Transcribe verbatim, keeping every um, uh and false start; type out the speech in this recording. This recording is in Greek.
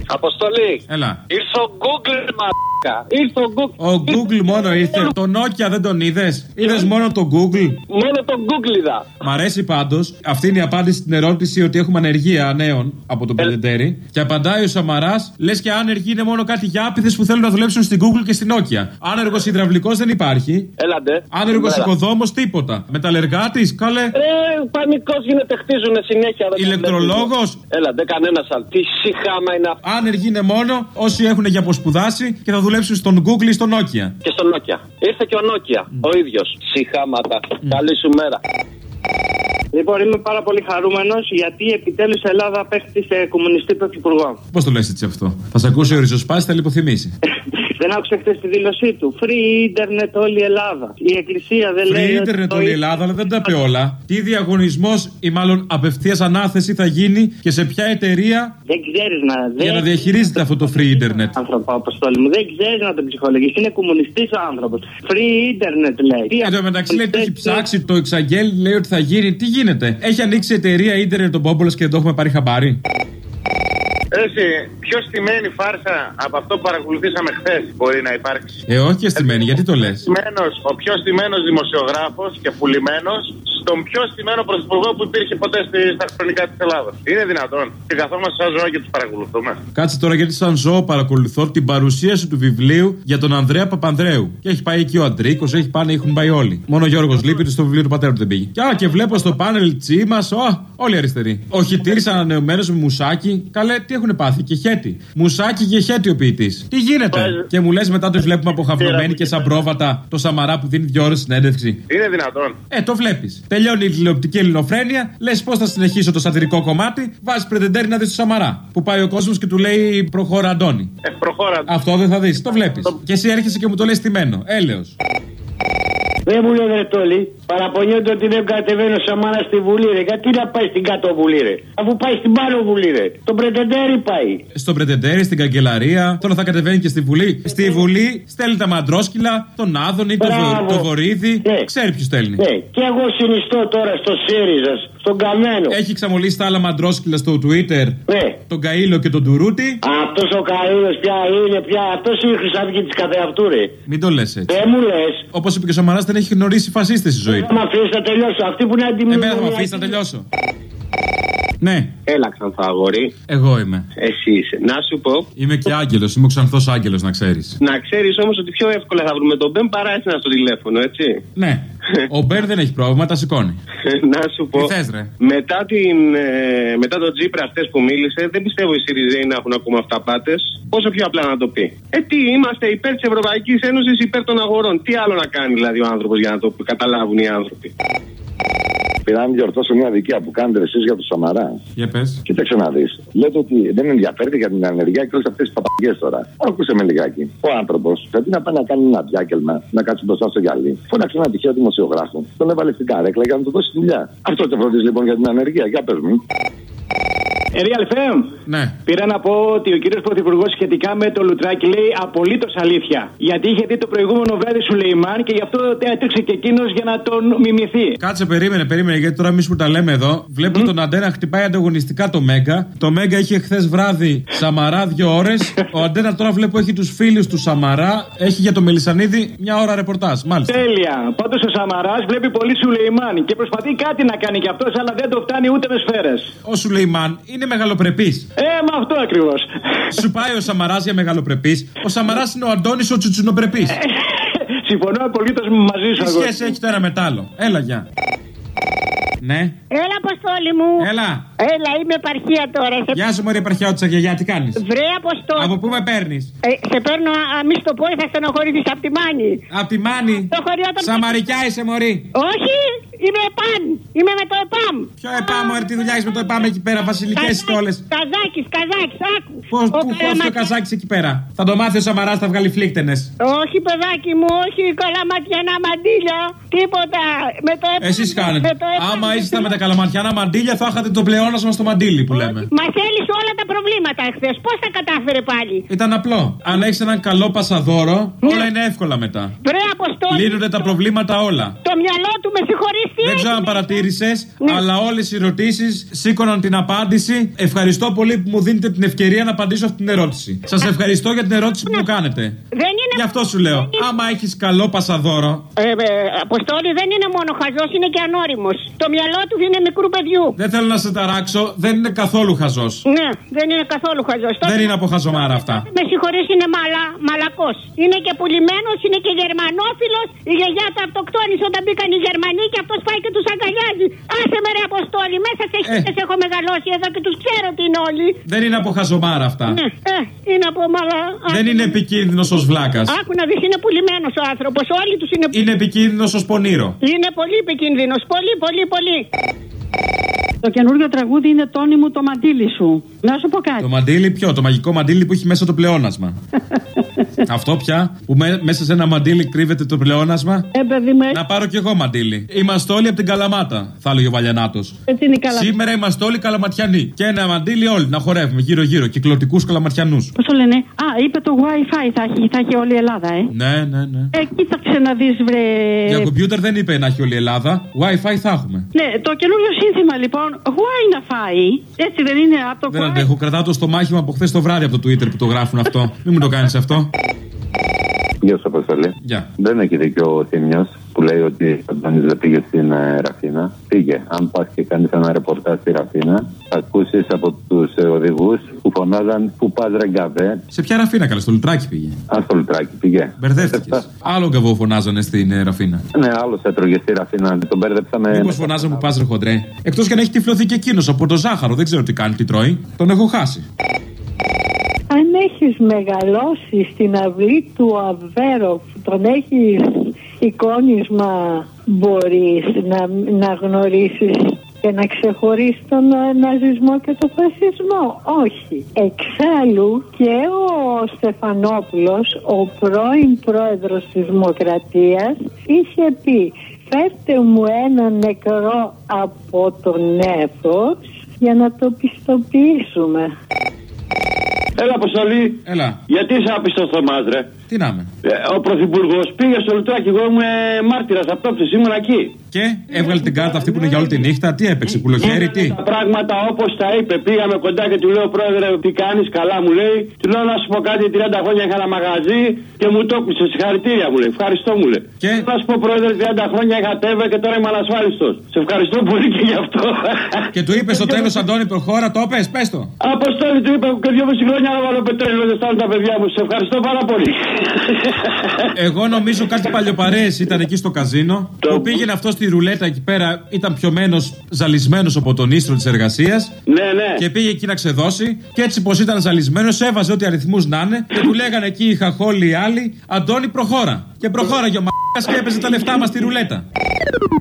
Αποστολή. Έλα. Ήρθε ο Google, μαλάκα. Ήρθε ο Google. Ο Google μόνο ήρθε. Το Nokia δεν τον είδες? Είδες μόνο το Google? Μόνο το Google είδα. Μ' αρέσει πάντως. Αυτή είναι η απάντηση στην ερώτηση ότι έχουμε ανεργία νέων από τον Πρετεντέρη. Και απαντάει ο Σαμαράς, λες και άνεργοι είναι μόνο κάτι για άπηδες που θέλουν να δουλέψουν στην Google και στην Nokia. Άνεργος υδραυλικός δεν υπάρχει. Έλαντε. Άνεργος οικοδόμος τίποτα. Μεταλλεργάτης, καλέ. Ε, πανικός γίνεται, χτίζουνε συνέχεια. Ηλεκτρολόγος. Έλαντε, κανένας άλλο. Τι συχάμα είναι αυτό. Άνεργοι είναι μόνο όσοι έχουν για αποσπουδάσει και θα δουλέψουν στον Google ή στο Nokia. Και στο Nokia. Ήρθε και ο Nokia, mm. ο ίδιος. Συχάματα. Mm. Καλή σου μέρα. Λοιπόν, είμαι πάρα πολύ χαρούμενος γιατί επιτέλους η Ελλάδα παίχτηκε σε κομμουνιστή πρωθυπουργό. Πώς το λες έτσι αυτό? Θα σε ακούσει ο Ριζοσπάσης, θα λιποθυμήσει. Δεν άκουσε χθες τη δήλωσή του. Free Internet όλη η Ελλάδα. Η Εκκλησία δεν Free λέει. Free Internet όλη η Ελλάδα, αλλά δεν τα πει όλα. Τι διαγωνισμός ή μάλλον απευθείας ανάθεση θα γίνει και σε ποια εταιρεία. Δεν ξέρεις να. Για δεν... να διαχειρίζεται αυτό το Free Internet. Άνθρωπο, Αποστόλη μου, δεν ξέρεις να τον ψυχολογείς. Είναι κομμουνιστής ο άνθρωπος. Free Internet λέει. Εν τω μεταξύ λέει το έχει ψάξει, το εξαγγέλει, λέει ότι θα γίνει. Τι γίνεται? Έχει ανοίξει εταιρεία Ίντερνετ τον Πόμπολος και δεν το έχουμε πάρει χαμπάρι? Εσύ, πιο στημένη φάρσα από αυτό που παρακολουθήσαμε χθες μπορεί να υπάρξει? Ε, όχι και στημένη, γιατί το λες? Ο πιο στημένος δημοσιογράφος και πουλημένος στον πιο στημένο πρωθυπουργό που υπήρχε ποτέ στα χρονικά της Ελλάδας. Είναι δυνατόν? Και καθόμαστε σαν ζώα και τους παρακολουθούμε. Κάτσε τώρα, γιατί σαν ζώο παρακολουθώ την παρουσίαση του βιβλίου για τον Ανδρέα Παπανδρέου. Και έχει πάει εκεί ο Αντρίκος, έχει πάνε, έχουν πάει όλοι. Μόνο ο Γιώργος λείπει, στο βιβλίο του πατέρα του δεν πήγε. Και, α, και βλέπω στο πάνελ Τσίμας, όλοι αριστεροί. Ο Χιτήρης ανανεωμένος με μουσάκι. Καλέ, τι έχουν πάθει? Και χέτη. Μουσάκι και χέτη ο ποιητής. Τι γίνεται? Πες. Και μου λες μετά το βλέπουμε αποχαυρωμένοι και σαν πρόβατα το Σαμαρά που δίνει δύο ώρες συνέντευξη. Είναι δυνατόν? Ε, το βλέπεις. Τελειώνει η τηλεοπτική ελληνοφρένεια, λες πώς θα συνεχίσω το σατυρικό κομμάτι, βάζεις Πρετεντέρη να δεις το Σαμαρά. Που πάει ο κόσμος και του λέει προχώρα Αντώνη. Ε, προχώρα. Αυτό δεν θα δεις, το βλέπεις. Το... Και εσύ έρχεσαι και μου το λες στημένο. Έλεος. Δεν μου λένε Ρετόλη, παραπονιόνται ότι δεν κατεβαίνει ο Σαμάρας στη Βουλή, ρε. Γιατί να πάει στην κάτω Βουλή, ρε? Αφού πάει στην πάνω Βουλή, ρε. Τον Πρετεντέρη πάει. Στον Πρετεντέρη, στην καγκελαρία. Τώρα θα κατεβαίνει και στη Βουλή. Στη Βουλή στέλνει τα Μαντρόσκυλα, τον Άδωνη, τον το Βορύδη. Ναι. Ξέρει ποιο στέλνει. Ναι. Και εγώ συνιστώ τώρα στο ΣΥΡΙΖΑ, στον Καμένο. Έχει ξαμολύσει τα άλλα Μαντρόσκυλα στο Twitter. Ναι. Τον Καΐλο και τον Τουρούτη. Αυτό ο Καΐλος πια είναι πια. Αυτό είναι η Χρυσαυγή τη καθεαυτού, ρε. Μην το λε έτσι. Δεν μου λε. Όπως είπε και ο Σαμαράς, δεν έχει γνωρίσει φασίστες στη ζωή του. Θα με αφήσει να τελειώσω. Αυτή που είναι αντιμετωπισμένη. Εμένα θα με αφήσει να τελειώσω. Ναι. Έλα, Ξανθό αγόρι. Εγώ είμαι. Εσύ είσαι. Να σου πω. Είμαι και άγγελος. Είμαι ο Ξανθός άγγελος, να ξέρεις. Να ξέρεις όμως ότι πιο εύκολα θα βρούμε τον Μπεν παρά εσένα στο τηλέφωνο, έτσι. Ναι. Ο Μπεν δεν έχει πρόβλημα, τα σηκώνει. Να σου πω. Τι θες, ρε? Μετά, την, ε, μετά το Τζίπρα χτες που μίλησε, δεν πιστεύω οι Σιριζέοι να έχουν ακόμα αυταπάτες. Πόσο πιο απλά να το πει. Ε, τι, είμαστε υπέρ της Ευρωπαϊκής Ένωσης, υπέρ των αγορών. Τι άλλο να κάνει δηλαδή ο άνθρωπος για να το καταλάβουν οι άνθρωποι. Πήρα να διορθώσω μια δικαία που κάνετε εσείς για το Σαμαρά. Για πες. Κοίταξε να δεις. Λέτε ότι δεν ενδιαφέρεται για την ανεργία και όλες αυτές τις παπαγιές τώρα. Άκουσε με λιγάκι. Ο άνθρωπος, γιατί να πάει να κάνει ένα διάκελμα, να κάτσει μπροστά στο γυαλί, φώναξε ένα τυχαίο δημοσιογράφο, τον έβαλε στην καρέκλα για να του δώσει δουλειά. Αυτό το φροντίζει λοιπόν για την ανεργία. Για πες μου. Real εφ εμ. Ναι. Πήρα να πω ότι ο κύριος Πρωθυπουργός σχετικά με το Λουτράκι λέει απολύτως αλήθεια. Γιατί είχε δει το προηγούμενο βράδυ Σουλεϊμάν και γι' αυτό έτρεξε και εκείνος για να τον μιμηθεί. Κάτσε, περίμενε, περίμενε. Γιατί τώρα εμείς που τα λέμε εδώ, βλέπω mm. τον Αντένα χτυπάει ανταγωνιστικά το Μέγκα. Το Μέγκα είχε χθες βράδυ Σαμαρά δύο ώρες. Ο Αντένα τώρα βλέπω έχει τους φίλους του Σαμαρά. Έχει για το Μελισσανίδη μια ώρα ρεπορτάζ. Μάλιστα. Τέλεια. Πάντως ο Σαμαράς βλέπει πολύ Σουλεϊμάν και προσπαθεί κάτι να κάνει κι αυτός, αλλά δεν το φτάνει ούτε με σφαίρες. Ο Σουλεϊμάν είναι μεγαλοπρεπής. Ε, μα αυτό ακριβώς. Σου πάει ο Σαμαράς για μεγαλοπρεπής. Ο Σαμαράς είναι ο Αντώνης ο τσουτσουνοπρεπής. Συμφωνώ απολύτως μαζί σου. Τι σχέση έχει το ένα με το άλλο? Έλα, γεια. Ναι. Έλα, Αποστόλη μου. Έλα. Έλα, είμαι επαρχία τώρα. Σε... Γεια σου, μωρή επαρχιά της Αγιαγιά, τι κάνεις? Βρε, Αποστόλη. Από πού με παίρνεις? Ε, σε παίρνω, μη στο πω, θα στενοχωρηθείς από τη Μάνη. Από τη Μάνη. Το χωριό των... Σαμαρικιά είσαι, μωρή. Όχι, είμαι ΕΠΑΜ. Είμαι με το ΕΠΑΜ. Ποιο ΕΠΑΜ, μωρή, τι δουλειά έχεις με το ΕΠΑΜ εκεί πέρα, βασιλικές στόλες? Καζάκης, Καζάκης, άκου. Πώς, πού χώσει ο Καζάκης εκεί πέρα? Θα το μάθει ο Σαμαράς, θα βγάλει φλίκτενες. Όχι, παιδάκι μου, όχι, καλαματιανά μαντίλια. Τίποτα. Με το ΕΠΑΜ. Εσείς κάνετε. Άμα ήσασταν με τα καλαματιανά μαντίλια, θα είχατε το πλεόνασμα στο μαντίλι που λέμε. Μα θέλει όλα τα προβλήματα εχθές. Πώς τα κατάφερε πάλι? Ήταν απλό. Αν έχεις έναν καλό πασαδόρο, όλα είναι εύκολα μετά. Βρε, Αποστόλη. Λύνονται τα προβλήματα όλα. Το μυαλό του, με συγχωρείς, Δεν ξέρω αν παρατήρησες, ναι. Αλλά όλες οι ερωτήσεις σήκωναν την απάντηση. Ευχαριστώ πολύ που μου δίνετε την ευκαιρία να απαντήσω αυτή την ερώτηση. Σας ευχαριστώ για την ερώτηση που μου κάνετε. Δεν είναι... Γι' αυτό σου λέω. Είναι... Άμα έχεις καλό πασαδόρο. Ε, ε, Αποστόλη, δεν είναι μόνο χαζός, είναι και ανώριμος. Το μυαλό του είναι μικρού παιδιού. Δεν θέλω να σε ταράξω, δεν είναι καθόλου χαζός. Ναι, δεν είναι καθόλου χαζός. Δεν είναι από χαζομάρα αυτά. Με συγχωρείς, είναι μαλα, μαλακός. Είναι και πουλημένος, είναι και γερμανόφιλος. Η γιαγιά του αυτοκτόνησε όταν μπήκαν οι Γερμανοί και αυτός πάει και τους αγκαλιάζει. Άσε με ρε Αποστόλη, μέσα σε χίλιες ε. έχω μεγαλώσει εδώ και τους ξέρω τι είναι όλοι. Δεν είναι από χαζομάρα αυτά. Ναι, ε, είναι από μαλα. Δεν είναι επικίνδυνος ως βλάκας. Άκου να δεις, είναι πουλημένος ο άνθρωπος. Όλοι τους είναι. Είναι επικίνδυνος ως πονήρο. Είναι πολύ επικίνδυνος. Πολύ, πολύ, πολύ. Το καινούργιο τραγούδι είναι Τόνι μου το μαντίλι σου. Να σου πω κάτι. Το μαντίλι ποιο, το μαγικό μαντίλι που έχει μέσα το πλεόνασμα. Αυτό πια που με, μέσα σε ένα μαντίλι κρύβεται το πλεόνασμα. Ε, παιδί με... Να πάρω κι εγώ μαντίλι. Είμαστε όλοι από την Καλαμάτα, θα έλεγε ο Βαλιανάτος. Καλα... Σήμερα είμαστε όλοι καλαματιανοί. Και ένα μαντίλι όλοι να χορεύουμε γύρω-γύρω, κυκλωτικούς καλαματιανούς. Πώς το λένε? Α, είπε το Wi-Fi θα έχει, θα έχει όλη η Ελλάδα, ε. Ναι, ναι, ναι. Ε, κοίταξε να δεις, βρε. Για κομπιούτερ δεν είπε να έχει όλη η Ελλάδα. Wi-Fi θα έχουμε. Ναι, το καινούριο σύνθημα λοιπόν, Why να φάει. Έτσι δεν είναι από το Δεν αντέχω, κρατάω το στομάχημα από χθες το βράδυ από το Twitter που το γράφουν αυτό. Μην μου το κάνεις αυτό. Γεια σου, Αποστολή. Yeah. Δεν έχει δίκιο ο Θήμιος που λέει ότι ο Αντώνης δεν πήγε στην ε, Ραφίνα. Πήγε. Αν πας και κάνεις ένα ρεπορτάζ στη Ραφίνα, θα ακούσεις από τους ε, οδηγούς που φωνάζαν που πας ρε γκαβέ. Σε ποια Ραφίνα, καλά, στο Λουτράκι πήγε. Α, στο Λουτράκι πήγε. Μπερδεύτηκες. Άλλο γκαβό φωνάζανε στην ε, Ραφίνα. Ναι, άλλο έτρωγε στη Ραφίνα. Τον μπέρδεψαμε. Μήπως φωνάζανε που πας ρε χοντρέ. Εκτός και να έχει τυφλωθεί και εκείνος από το ζάχαρο. Δεν ξέρω τι κάνει, τι τρώει. Τον έχω χάσει. Αν έχεις μεγαλώσει στην αυλή του Αβέροφ, τον έχεις εικόνισμα, μπορείς να, να γνωρίσεις και να ξεχωρίσεις τον ναζισμό και τον φασισμό. Όχι. Εξάλλου και ο Στεφανόπουλος, ο πρώην πρόεδρος της Δημοκρατίας, είχε πει φέρτε μου ένα νεκρό από τον νέφος για να το πιστοποιήσουμε. Έλα, Αποστολή. Έλα. Γιατί είσαι άπιστο στο μάζρε. Τι να είμαι. Ε, ο Πρωθυπουργός πήγε στο Λουτράκι. Εγώ είμαι μάρτυρας αυτόψης, ήμουν εκεί. Και έβγαλε την κάρτα αυτή που είναι για όλη τη νύχτα. Τι έπαιξε, κουλοχέρι, τι. Τα πράγματα όπως τα είπε. Πήγαμε κοντά και του λέω, Πρόεδρε, τι κάνεις, καλά μου λέει. Του λέω να σου πω κάτι, τριάντα χρόνια είχα ένα μαγαζί και μου το έκλεισε. Συγχαρητήρια μου λέει. Ευχαριστώ μου λέει. Και να σου πω, Πρόεδρε, τριάντα χρόνια είχα τέβε και τώρα είμαι ανασφάλιστος. Σε ευχαριστώ πολύ και γι' αυτό. Και του είπε στο τέλος, Αντώνη, προχώρα, το πες, πες το. Αποστόλη, του είπα και δυόμιση χρόνια να βάλω πετρέλαιο, δεν στάνουν τα παιδιά μου. Σε ευχαριστώ πάρα πολύ. Εγώ νομίζω κάτι παλιοπαρέες ήταν εκεί στο καζίνο. Το... που πήγαινε αυτό στη ρουλέτα εκεί πέρα, ήταν πιωμένος, ζαλισμένος από τον ίστρο της εργασίας. Ναι, ναι. Και πήγε εκεί να ξεδώσει. Και έτσι πως ήταν ζαλισμένος, έβαζε ό,τι αριθμούς να είναι. Και του λέγανε εκεί οι χαχόλοι οι άλλοι, Αντώνη, προχώρα. Και προχώραγε ο μ***ας και έπαιζε τα λεφτά μας στη ρουλέτα.